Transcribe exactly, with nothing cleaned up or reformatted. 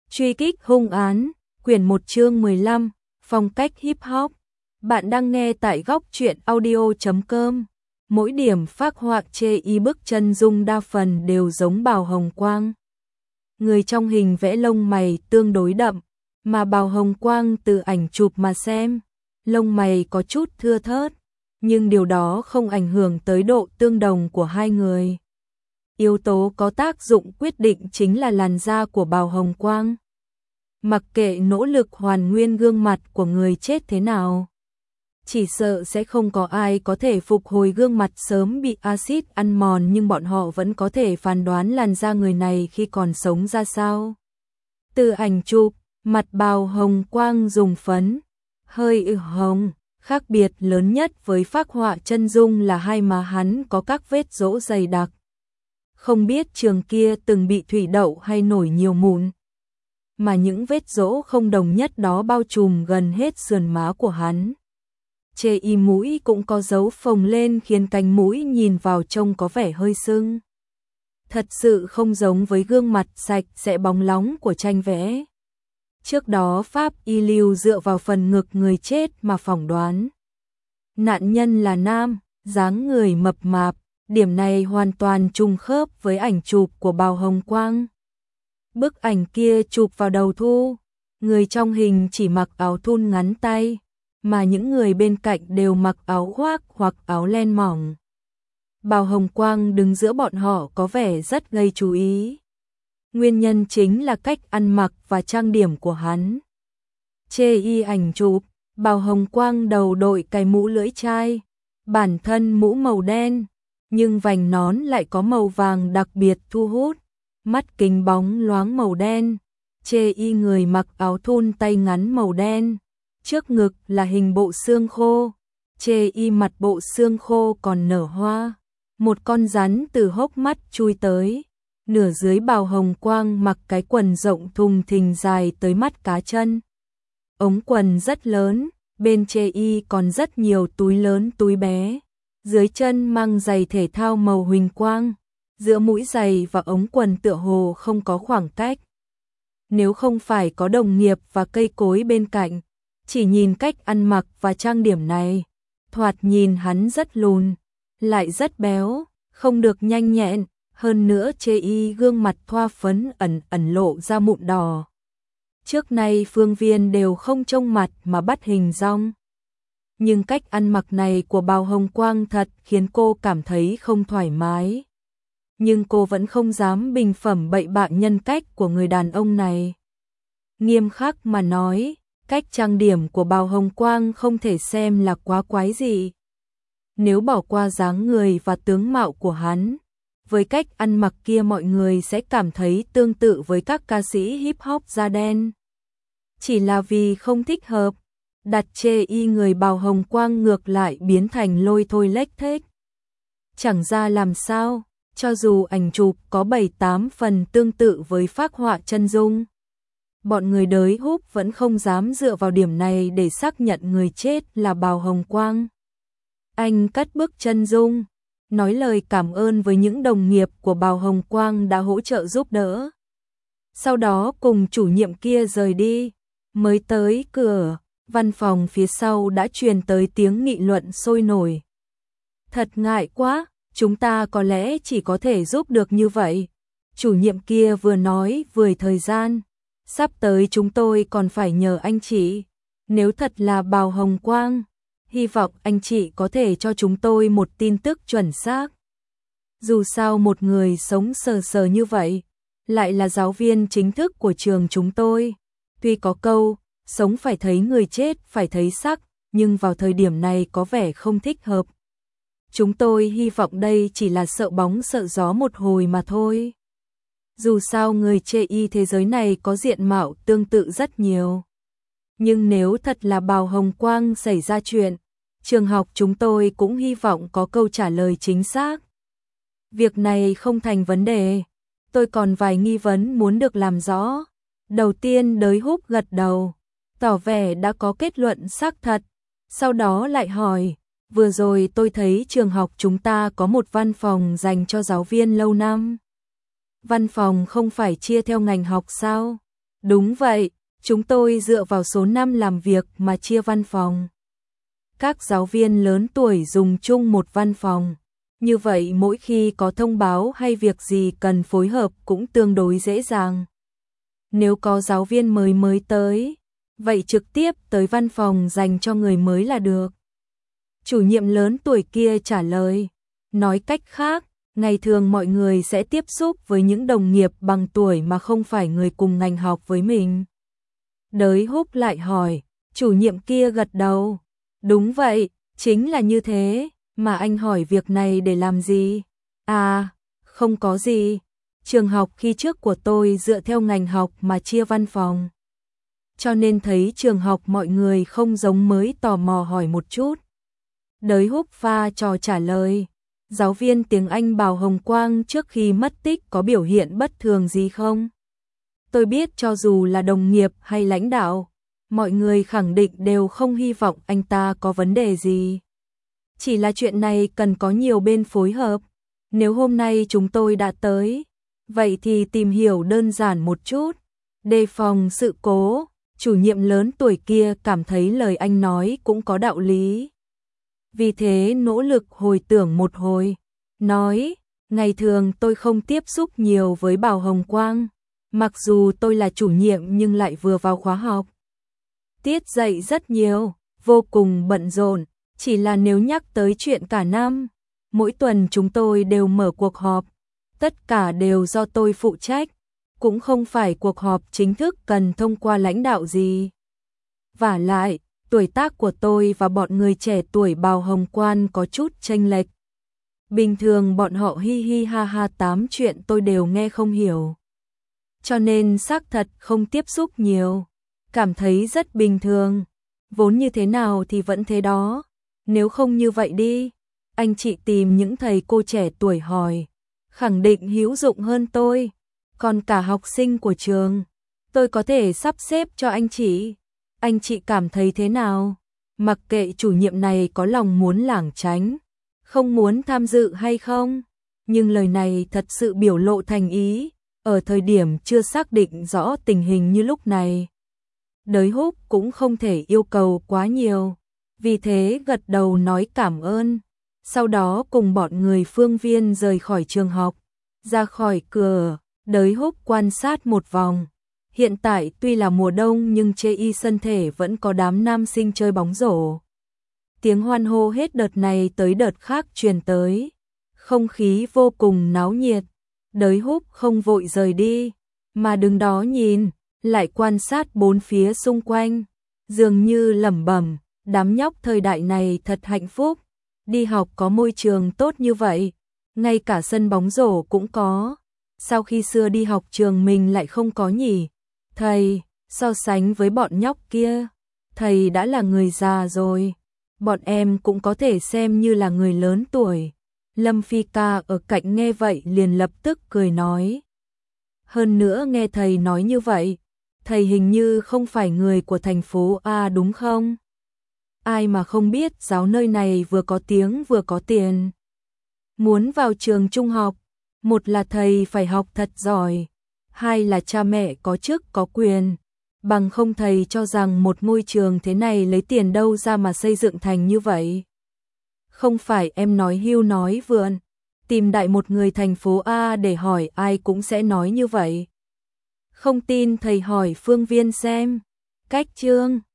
Truy kích hung án, quyển một chương mười lăm, phong cách hip hop. Bạn đang nghe tại góc truyện audio chấm com. Mỗi điểm phác họa chê y bức chân dung đa phần đều giống Bào Hồng Quang. Người trong hình vẽ lông mày tương đối đậm, mà Bào Hồng Quang từ ảnh chụp mà xem, lông mày có chút thưa thớt, nhưng điều đó không ảnh hưởng tới độ tương đồng của hai người. Yếu tố có tác dụng quyết định chính là làn da của Bào Hồng Quang. Mặc kệ nỗ lực hoàn nguyên gương mặt của người chết thế nào, chỉ sợ sẽ không có ai có thể phục hồi gương mặt sớm bị axit ăn mòn, nhưng bọn họ vẫn có thể phán đoán làn da người này khi còn sống ra sao. Từ ảnh chụp, mặt Bào Hồng Quang dùng phấn hơi ửng hồng, khác biệt lớn nhất với phác họa chân dung là hai má hắn có các vết rỗ dày đặc. Không biết trường kia từng bị thủy đậu hay nổi nhiều mụn, mà những vết rỗ không đồng nhất đó bao trùm gần hết sườn má của hắn. Chê y mũi cũng có dấu phồng lên khiến cánh mũi nhìn vào trông có vẻ hơi sưng. Thật sự không giống với gương mặt sạch sẽ bóng lóng của tranh vẽ. Trước đó pháp y lưu dựa vào phần ngực người chết mà phỏng đoán nạn nhân là nam, dáng người mập mạp, điểm này hoàn toàn trùng khớp với ảnh chụp của Bào Hồng Quang. Bức ảnh kia chụp vào đầu thu, người trong hình chỉ mặc áo thun ngắn tay, mà những người bên cạnh đều mặc áo khoác hoặc áo len mỏng. Bào Hồng Quang đứng giữa bọn họ có vẻ rất gây chú ý. Nguyên nhân chính là cách ăn mặc và trang điểm của hắn. Chê y ảnh chụp, Bào Hồng Quang đầu đội cái mũ lưỡi chai, bản thân mũ màu đen, nhưng vành nón lại có màu vàng đặc biệt thu hút, mắt kính bóng loáng màu đen. Chê y người mặc áo thun tay ngắn màu đen, trước ngực là hình bộ xương khô, chê y mặt bộ xương khô còn nở hoa, một con rắn từ hốc mắt chui tới. Nửa dưới Bào Hồng Quang mặc cái quần rộng thùng thình dài tới mắt cá chân. Ống quần rất lớn, bên chê y còn rất nhiều túi lớn túi bé. Dưới chân mang giày thể thao màu huỳnh quang, giữa mũi giày và ống quần tựa hồ không có khoảng cách. Nếu không phải có đồng nghiệp và cây cối bên cạnh, chỉ nhìn cách ăn mặc và trang điểm này, thoạt nhìn hắn rất lùn, lại rất béo, không được nhanh nhẹn. Hơn nữa chê y gương mặt thoa phấn ẩn ẩn lộ ra mụn đỏ. Trước nay Phương Viên đều không trông mặt mà bắt hình dong. Nhưng cách ăn mặc này của Bào Hồng Quang thật khiến cô cảm thấy không thoải mái. Nhưng cô vẫn không dám bình phẩm bậy bạ nhân cách của người đàn ông này. Nghiêm khắc mà nói, cách trang điểm của Bào Hồng Quang không thể xem là quá quái gì. Nếu bỏ qua dáng người và tướng mạo của hắn, với cách ăn mặc kia mọi người sẽ cảm thấy tương tự với các ca sĩ hip hop da đen. Chỉ là vì không thích hợp, đặt chê y người Bào Hồng Quang ngược lại biến thành lôi thôi lếch thếch. Chẳng ra làm sao, cho dù ảnh chụp có bảy tám phần tương tự với phác họa chân dung, bọn người đới húp vẫn không dám dựa vào điểm này để xác nhận người chết là Bào Hồng Quang. Anh cắt bức chân dung, nói lời cảm ơn với những đồng nghiệp của Bào Hồng Quang đã hỗ trợ giúp đỡ. Sau đó cùng chủ nhiệm kia rời đi, mới tới cửa, văn phòng phía sau đã truyền tới tiếng nghị luận sôi nổi. Thật ngại quá, chúng ta có lẽ chỉ có thể giúp được như vậy. Chủ nhiệm kia vừa nói vừa thời gian, sắp tới chúng tôi còn phải nhờ anh chị. Nếu thật là Bào Hồng Quang, hy vọng anh chị có thể cho chúng tôi một tin tức chuẩn xác. Dù sao một người sống sờ sờ như vậy, lại là giáo viên chính thức của trường chúng tôi. Tuy có câu, sống phải thấy người chết phải thấy xác, nhưng vào thời điểm này có vẻ không thích hợp. Chúng tôi hy vọng đây chỉ là sợ bóng sợ gió một hồi mà thôi. Dù sao người chê y thế giới này có diện mạo tương tự rất nhiều. Nhưng nếu thật là Bào Hồng Quang xảy ra chuyện, trường học chúng tôi cũng hy vọng có câu trả lời chính xác. Việc này không thành vấn đề, tôi còn vài nghi vấn muốn được làm rõ. Đầu tiên đới húp gật đầu, tỏ vẻ đã có kết luận xác thật, sau đó lại hỏi, vừa rồi tôi thấy trường học chúng ta có một văn phòng dành cho giáo viên lâu năm. Văn phòng không phải chia theo ngành học sao? Đúng vậy, chúng tôi dựa vào số năm làm việc mà chia văn phòng. Các giáo viên lớn tuổi dùng chung một văn phòng. Như vậy mỗi khi có thông báo hay việc gì cần phối hợp cũng tương đối dễ dàng. Nếu có giáo viên mới mới tới, vậy trực tiếp tới văn phòng dành cho người mới là được. Chủ nhiệm lớn tuổi kia trả lời. Nói cách khác, ngày thường mọi người sẽ tiếp xúc với những đồng nghiệp bằng tuổi mà không phải người cùng ngành học với mình. Đới Húc lại hỏi, chủ nhiệm kia gật đầu. Đúng vậy, chính là như thế, mà anh hỏi việc này để làm gì? À, không có gì. Trường học khi trước của tôi dựa theo ngành học mà chia văn phòng. Cho nên thấy trường học mọi người không giống mới tò mò hỏi một chút. Đới Húc pha trò trả lời. Giáo viên tiếng Anh Bào Hồng Quang trước khi mất tích có biểu hiện bất thường gì không? Tôi biết cho dù là đồng nghiệp hay lãnh đạo, mọi người khẳng định đều không hy vọng anh ta có vấn đề gì. Chỉ là chuyện này cần có nhiều bên phối hợp. Nếu hôm nay chúng tôi đã tới, vậy thì tìm hiểu đơn giản một chút, đề phòng sự cố. Chủ nhiệm lớn tuổi kia cảm thấy lời anh nói cũng có đạo lý. Vì thế nỗ lực hồi tưởng một hồi, nói, ngày thường tôi không tiếp xúc nhiều với Bào Hồng Quang, mặc dù tôi là chủ nhiệm nhưng lại vừa vào khóa học. Tiết dạy rất nhiều, vô cùng bận rộn, chỉ là nếu nhắc tới chuyện cả năm, mỗi tuần chúng tôi đều mở cuộc họp, tất cả đều do tôi phụ trách, cũng không phải cuộc họp chính thức cần thông qua lãnh đạo gì. Vả lại, tuổi tác của tôi và bọn người trẻ tuổi Bào Hồng Quan có chút chênh lệch. Bình thường bọn họ hi hi ha ha tám chuyện tôi đều nghe không hiểu. Cho nên xác thật không tiếp xúc nhiều, cảm thấy rất bình thường. Vốn như thế nào thì vẫn thế đó, nếu không như vậy đi, anh chị tìm những thầy cô trẻ tuổi hỏi, khẳng định hữu dụng hơn tôi. Còn cả học sinh của trường, tôi có thể sắp xếp cho anh chị. Anh chị cảm thấy thế nào? Mặc kệ chủ nhiệm này có lòng muốn lảng tránh, không muốn tham dự hay không, nhưng lời này thật sự biểu lộ thành ý, ở thời điểm chưa xác định rõ tình hình như lúc này. Đới Húc cũng không thể yêu cầu quá nhiều, vì thế gật đầu nói cảm ơn, sau đó cùng bọn người Phương Viên rời khỏi trường học, ra khỏi cửa. Đới Húc quan sát một vòng. Hiện tại tuy là mùa đông nhưng chê y sân thể vẫn có đám nam sinh chơi bóng rổ. Tiếng hoan hô hết đợt này tới đợt khác truyền tới. Không khí vô cùng náo nhiệt. Đới Húc không vội rời đi, mà đứng đó nhìn, lại quan sát bốn phía xung quanh. Dường như lẩm bẩm, đám nhóc thời đại này thật hạnh phúc. Đi học có môi trường tốt như vậy, ngay cả sân bóng rổ cũng có. Sau khi xưa đi học trường mình lại không có nhỉ? Thầy, so sánh với bọn nhóc kia, thầy đã là người già rồi, bọn em cũng có thể xem như là người lớn tuổi. Lâm Phi Ca ở cạnh nghe vậy liền lập tức cười nói. Hơn nữa nghe thầy nói như vậy, thầy hình như không phải người của thành phố A đúng không? Ai mà không biết giáo nơi này vừa có tiếng vừa có tiền. Muốn vào trường trung học, một là thầy phải học thật giỏi, hai là cha mẹ có chức có quyền, bằng không thầy cho rằng một ngôi trường thế này lấy tiền đâu ra mà xây dựng thành như vậy. Không phải em nói hưu nói vượn, tìm đại một người thành phố A để hỏi ai cũng sẽ nói như vậy. Không tin thầy hỏi Phương Viên xem. Cách chương